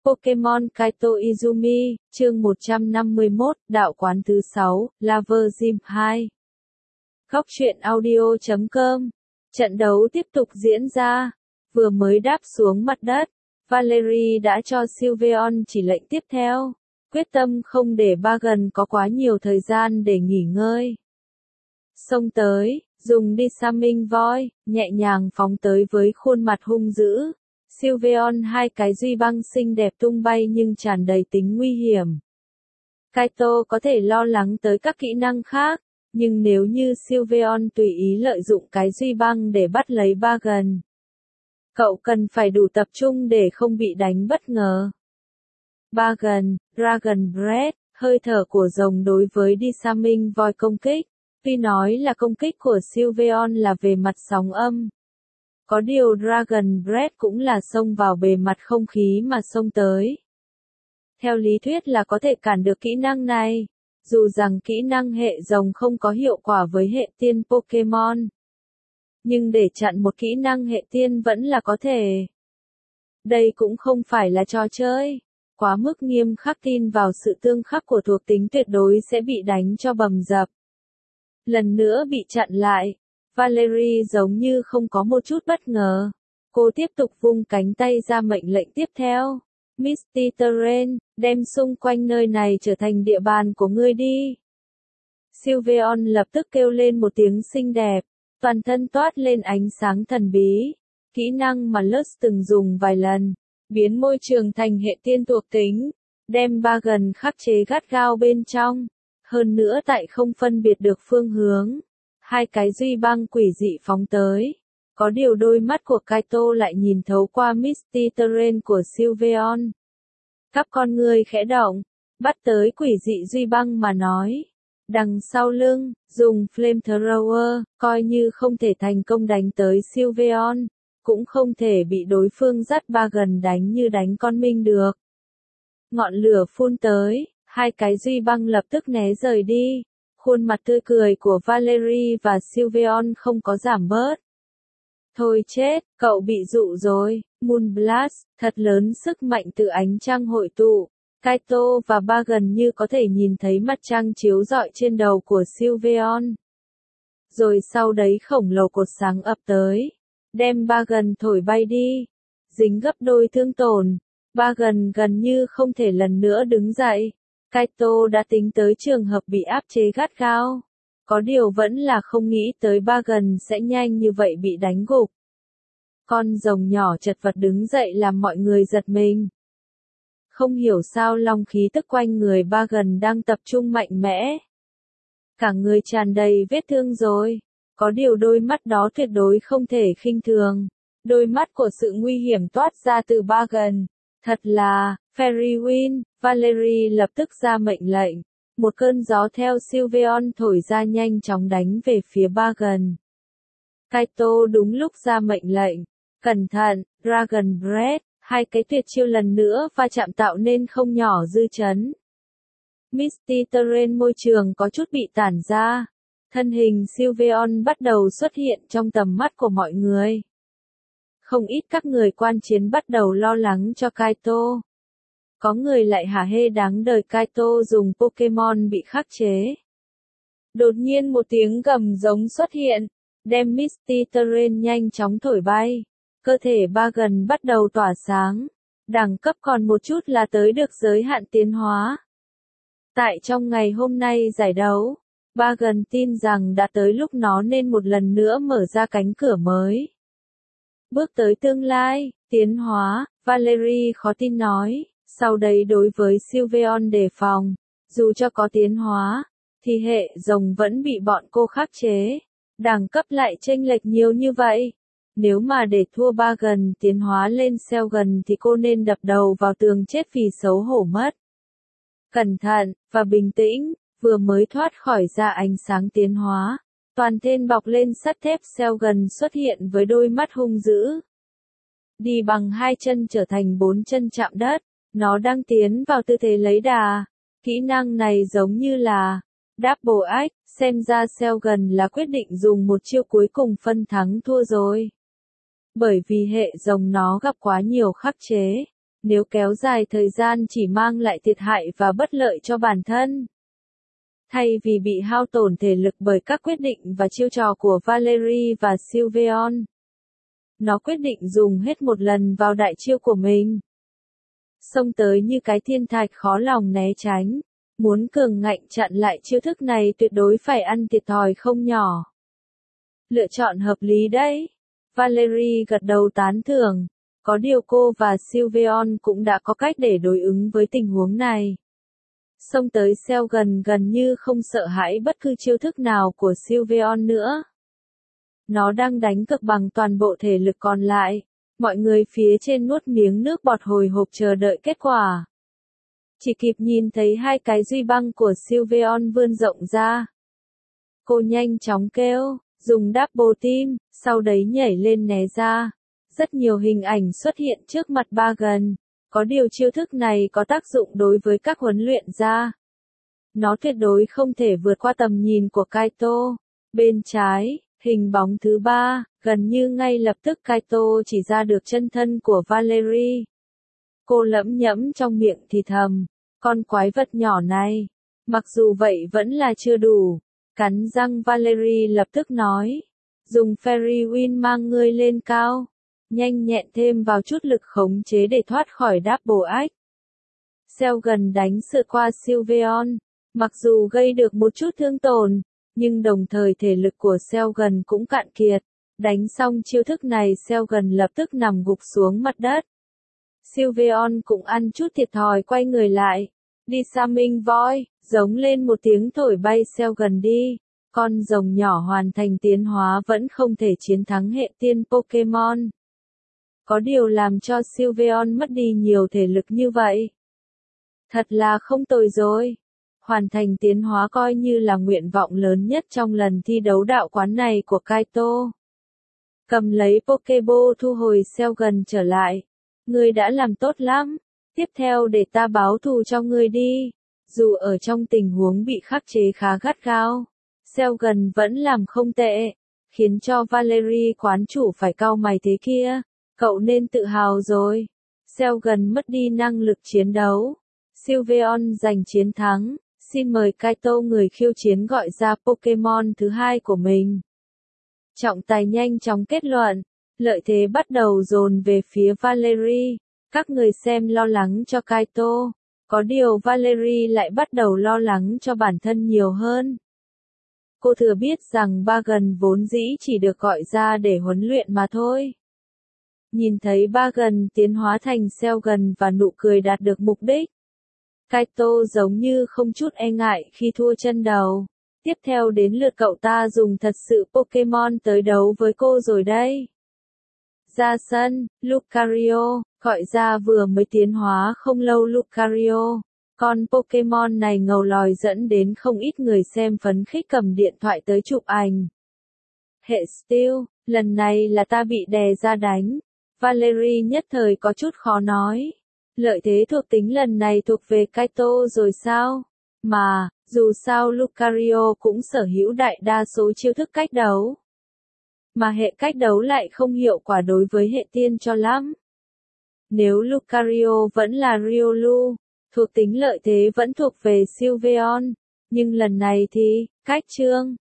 Pokemon Kaito Izumi, chương 151, đạo quán thứ 6, Lover Gym 2. Góc truyện audio.com. Trận đấu tiếp tục diễn ra. Vừa mới đáp xuống mặt đất, Valerie đã cho Sylveon chỉ lệnh tiếp theo, quyết tâm không để Bagon có quá nhiều thời gian để nghỉ ngơi. Xông tới, dùng Disarming Voice, nhẹ nhàng phóng tới với khuôn mặt hung dữ. Sylveon hai cái duy băng xinh đẹp tung bay nhưng tràn đầy tính nguy hiểm. Kaito có thể lo lắng tới các kỹ năng khác, nhưng nếu như Sylveon tùy ý lợi dụng cái duy băng để bắt lấy Bagon, cậu cần phải đủ tập trung để không bị đánh bất ngờ. Bagon, Dragon Breath, hơi thở của rồng đối với Disarming Voice công kích. Tuy nói là công kích của Sylveon là về mặt sóng âm, có điều Dragon Breath cũng là xông vào bề mặt không khí mà xông tới. Theo lý thuyết là có thể cản được kỹ năng này, dù rằng kỹ năng hệ rồng không có hiệu quả với hệ tiên Pokemon. Nhưng để chặn một kỹ năng hệ tiên vẫn là có thể. Đây cũng không phải là trò chơi, quá mức nghiêm khắc, tin vào sự tương khắc của thuộc tính tuyệt đối sẽ bị đánh cho bầm dập. Lần nữa bị chặn lại. Valerie giống như không có một chút bất ngờ. Cô tiếp tục vung cánh tay ra mệnh lệnh tiếp theo. Misty Terrain, đem xung quanh nơi này trở thành địa bàn của ngươi đi. Sylveon lập tức kêu lên một tiếng xinh đẹp, toàn thân toát lên ánh sáng thần bí. Kỹ năng mà Lux từng dùng vài lần, biến môi trường thành hệ tiên thuộc tính, đem Bagon khắc chế gắt gao bên trong. Hơn nữa tại không phân biệt được phương hướng. Hai cái duy băng quỷ dị phóng tới. Có điều đôi mắt của Kaito lại nhìn thấu qua Misty Terrain của Sylveon. Các con người khẽ động, bắt tới quỷ dị duy băng mà nói. Đằng sau lưng, dùng Flamethrower, coi như không thể thành công đánh tới Sylveon, cũng không thể bị đối phương dắt Bagon đánh như đánh con minh được. Ngọn lửa phun tới, hai cái duy băng lập tức né rời đi. Khuôn mặt tươi cười của Valerie và Sylveon không có giảm bớt. Thôi chết, cậu bị dụ rồi. Moonblast, thật lớn sức mạnh từ ánh trăng hội tụ. Kaito và Bagon như có thể nhìn thấy mặt trăng chiếu rọi trên đầu của Sylveon. Rồi sau đấy khổng lồ cột sáng ập tới, đem Bagon thổi bay đi, dính gấp đôi thương tổn. Bagon gần như không thể lần nữa đứng dậy. Kaito đã tính tới trường hợp bị áp chế gắt gao. Có điều vẫn là không nghĩ tới Bagon sẽ nhanh như vậy bị đánh gục. Con rồng nhỏ chật vật đứng dậy làm mọi người giật mình. Không hiểu sao long khí tức quanh người Bagon đang tập trung mạnh mẽ. Cả người tràn đầy vết thương rồi. Có điều đôi mắt đó tuyệt đối không thể khinh thường. Đôi mắt của sự nguy hiểm toát ra từ Bagon. Thật là, Fairy Wind, Valerie lập tức ra mệnh lệnh. Một cơn gió theo Sylveon thổi ra nhanh chóng đánh về phía Bagon. Kaito đúng lúc ra mệnh lệnh. Cẩn thận, Dragon Breath, hai cái tuyệt chiêu lần nữa va chạm tạo nên không nhỏ dư chấn. Misty Terrain môi trường có chút bị tản ra. Thân hình Sylveon bắt đầu xuất hiện trong tầm mắt của mọi người. Không ít các người quan chiến bắt đầu lo lắng cho Kaito. Có người lại hả hê đáng đời Kaito dùng Pokemon bị khắc chế. Đột nhiên một tiếng gầm giống xuất hiện, đem Misty Terrain nhanh chóng thổi bay. Cơ thể Bagon bắt đầu tỏa sáng. Đẳng cấp còn một chút là tới được giới hạn tiến hóa. Tại trong ngày hôm nay giải đấu, Bagon tin rằng đã tới lúc nó nên một lần nữa mở ra cánh cửa mới. Bước tới tương lai, tiến hóa, Valerie khó tin nói. Sau đây đối với Sylveon đề phòng, dù cho có tiến hóa, thì hệ rồng vẫn bị bọn cô khắc chế. Đẳng cấp lại chênh lệch nhiều như vậy. Nếu mà để thua Bagon tiến hóa lên Shelgon thì cô nên đập đầu vào tường chết vì xấu hổ mất. Cẩn thận, và bình tĩnh, vừa mới thoát khỏi ra ánh sáng tiến hóa. Toàn thân bọc lên sắt thép Shelgon xuất hiện với đôi mắt hung dữ. Đi bằng hai chân trở thành bốn chân chạm đất. Nó đang tiến vào tư thế lấy đà. Kỹ năng này giống như là Double Axe, xem ra Shelgon là quyết định dùng một chiêu cuối cùng phân thắng thua rồi. Bởi vì hệ rồng nó gặp quá nhiều khắc chế, Nếu kéo dài thời gian chỉ mang lại thiệt hại và bất lợi cho bản thân. Thay vì bị hao tổn thể lực bởi các quyết định và chiêu trò của Valerie và Sylveon, nó quyết định dùng hết một lần vào đại chiêu của mình. Xông tới như cái thiên thạch khó lòng né tránh, muốn cường ngạnh chặn lại chiêu thức này tuyệt đối phải ăn thiệt thòi không nhỏ. Lựa chọn hợp lý đấy. Valerie gật đầu tán thưởng, có điều cô và Sylveon cũng đã có cách để đối ứng với tình huống này. Xông tới Selgan gần như không sợ hãi bất cứ chiêu thức nào của Sylveon nữa. Nó đang đánh cực bằng toàn bộ thể lực còn lại. Mọi người phía trên nuốt miếng nước bọt hồi hộp chờ đợi kết quả. Chỉ kịp nhìn thấy hai cái duy băng của Sylveon vươn rộng ra. Cô nhanh chóng kêu, dùng double team, sau đấy nhảy lên né ra. Rất nhiều hình ảnh xuất hiện trước mặt Bagan. Có điều chiêu thức này có tác dụng đối với các huấn luyện gia. Nó tuyệt đối không thể vượt qua tầm nhìn của Kaito. Bên trái, hình bóng thứ ba, gần như ngay lập tức Kaito chỉ ra được chân thân của Valerie. Cô lẩm nhẩm trong miệng thì thầm, con quái vật nhỏ này. Mặc dù vậy vẫn là chưa đủ. Cắn răng Valerie lập tức nói, dùng Fairy Wind mang ngươi lên cao. Nhanh nhẹn thêm vào chút lực khống chế để thoát khỏi Double Axe. Selgan đánh sượt qua Sylveon, mặc dù gây được một chút thương tổn, nhưng đồng thời thể lực của Selgan cũng cạn kiệt. Đánh xong chiêu thức này Selgan lập tức nằm gục xuống mặt đất. Sylveon cũng ăn chút thiệt thòi quay người lại. Đi Disarming Voice, giống lên một tiếng thổi bay Selgan đi. Con rồng nhỏ hoàn thành tiến hóa vẫn không thể chiến thắng hệ tiên Pokemon. Có điều làm cho Sylveon mất đi nhiều thể lực như vậy. Thật là không tồi rồi. Hoàn thành tiến hóa coi như là nguyện vọng lớn nhất trong lần thi đấu đạo quán này của Kaito. Cầm lấy Pokeball thu hồi Selgan trở lại. Ngươi đã làm tốt lắm. Tiếp theo để ta báo thù cho ngươi đi. Dù ở trong tình huống bị khắc chế khá gắt gao, Selgan vẫn làm không tệ, khiến cho Valerie quán chủ phải cau mày thế kia. Cậu nên tự hào rồi. Selgan mất đi năng lực chiến đấu. Sylveon giành chiến thắng. Xin mời Kaito người khiêu chiến gọi ra Pokemon thứ hai của mình. Trọng tài nhanh chóng kết luận. Lợi thế bắt đầu dồn về phía Valerie. Các người xem lo lắng cho Kaito. Có điều Valerie lại bắt đầu lo lắng cho bản thân nhiều hơn. Cô thừa biết rằng Bagan vốn dĩ chỉ được gọi ra để huấn luyện mà thôi. Nhìn thấy Bagan tiến hóa thành Selgan và nụ cười đạt được mục đích. Kaito giống như không chút e ngại khi thua chân đầu. Tiếp theo đến lượt cậu ta dùng thật sự Pokemon tới đấu với cô rồi đây. Ra sân, Lucario, gọi ra vừa mới tiến hóa không lâu Lucario. Con Pokemon này ngầu lòi dẫn đến không ít người xem phấn khích cầm điện thoại tới chụp ảnh. Hệ Steel, lần này là ta bị đè ra đánh. Valerie nhất thời có chút khó nói. Lợi thế thuộc tính lần này thuộc về Kaito rồi sao? Mà, dù sao Lucario cũng sở hữu đại đa số chiêu thức cách đấu. Mà hệ cách đấu lại không hiệu quả đối với hệ tiên cho lắm. Nếu Lucario vẫn là Riolu, thuộc tính lợi thế vẫn thuộc về Sylveon. Nhưng lần này thì, cách chương.